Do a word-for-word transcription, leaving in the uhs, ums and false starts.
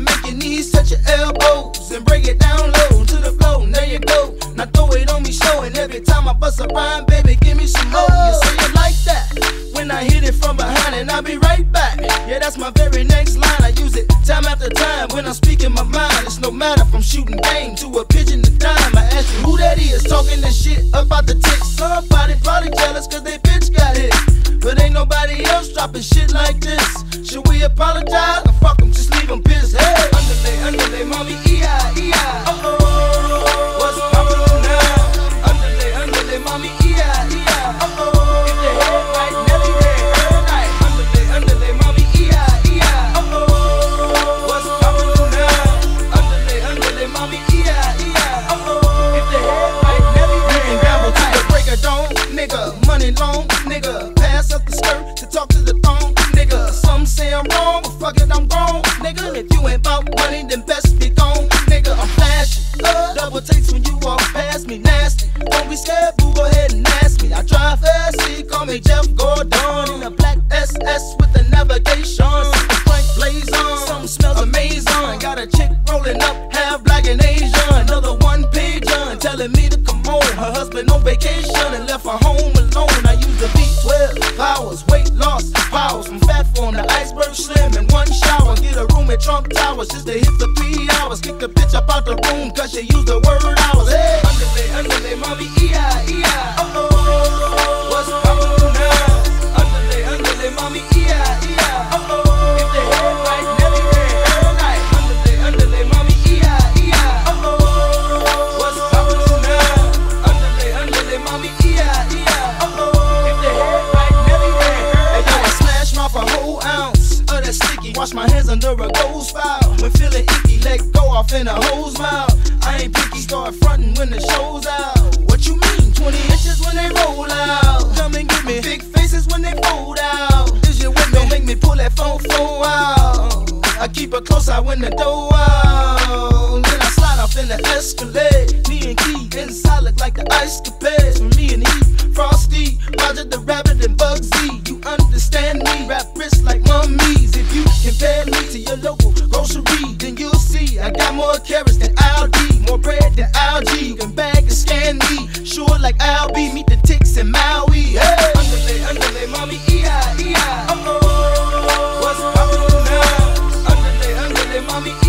make your knees touch your elbows and break it down low to the floor. There you go. Now throw it on me, showing every time I bust a rhyme, baby, give me some more. You say it like that when I hit it from behind, and I'll be right back. Yeah, that's my very next line. I use it time after time when I'm speaking my mind. It's no matter from shooting game to a pigeon to dime. I ask you who that is talking this shit about the ticks. Somebody probably jealous cause they bitch got hit, but ain't nobody else dropping shit like this. Should we apologize or fuck them, just leave them pissed? Hey, underlay, underlay, mommy, E I, E I. Uh-oh, what's poppin' now? Underlay, underlay, mommy, E I, E I. Uh-oh, if the head right, Nelly red, her night. Underlay, underlay, mommy, E I, E I. Uh-oh, what's poppin' now? Underlay, underlay, mommy, E I, E I. Uh-oh, if the head right, Nelly red. You can gamble to the break of dawn, nigga, money long, nigga. Pass up the skirt to talk to the thong, nigga. Some say I'm wrong, but fuck it, I'm grown, nigga. If you ain't bout money, then best be gone, nigga. I'm flashing, uh, double takes when you walk past me, nasty. Don't be scared, boo, go ahead and ask me. I drive fast, see, call me Jeff Gordon in a black S S with the navigation. The Frank blaze on, something smells amazing. Got a chick rolling up, half black and Asian. Another one page on, telling me to come home. Her husband on vacation and left her home alone. I use the B twelve powers, weight loss powers, from fat form to iceberg slim in one shower. Get a room at Trump Towers just to hit for three hours. Kick the bitch up out the room cause she used the word hours. Hey, underlay, underlay, mommy, E I, E I. Uh-oh, what's poppin' now? Underlay, underlay, mommy, E I, E I. Uh-oh, if the head right, Nelly red, her night. Underlay, underlay, mommy, E I, E I. Uh-oh, what's poppin' now? Underlay, underlay, mommy, E I, E I. Uh-oh, if the head right, Nelly red, her night. Hey, yo, I smash mouth a whole ounce of that sticky. Wash my hands under a gold spout. When feeling icky, let go off in a hoe's mouth. I ain't picky, start frontin' when the show's out. What you mean? twenty inches when they roll out. Come and get me. Big faces when they fold out. Is you with me? Don't make me pull that phone phone out. I keep a close eye when the door out. Then I slide off in the Escalade. Me and Key inside look like the ice capades. For me and he, Frosty, Roger the Rabbit and Bugsy. You understand me? Rap wrists like mummies. If you compare me to your local grocery, then you'll see I got more carrots than Aldi, more bread than algae. You can bag and scan me, sure like Albie. Meet the ticks in Maui. Hey, underlay, underlay, mommy, E I, E I. Uh-oh, what's poppin' now? Underlay, underlay, mommy,